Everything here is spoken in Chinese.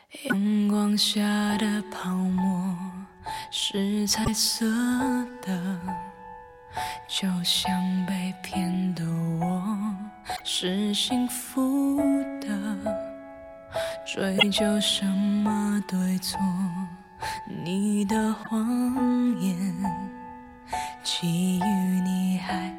阳光下的泡沫是彩色的，就像被骗的我是幸福的。追究什么对错，你的谎言基于你还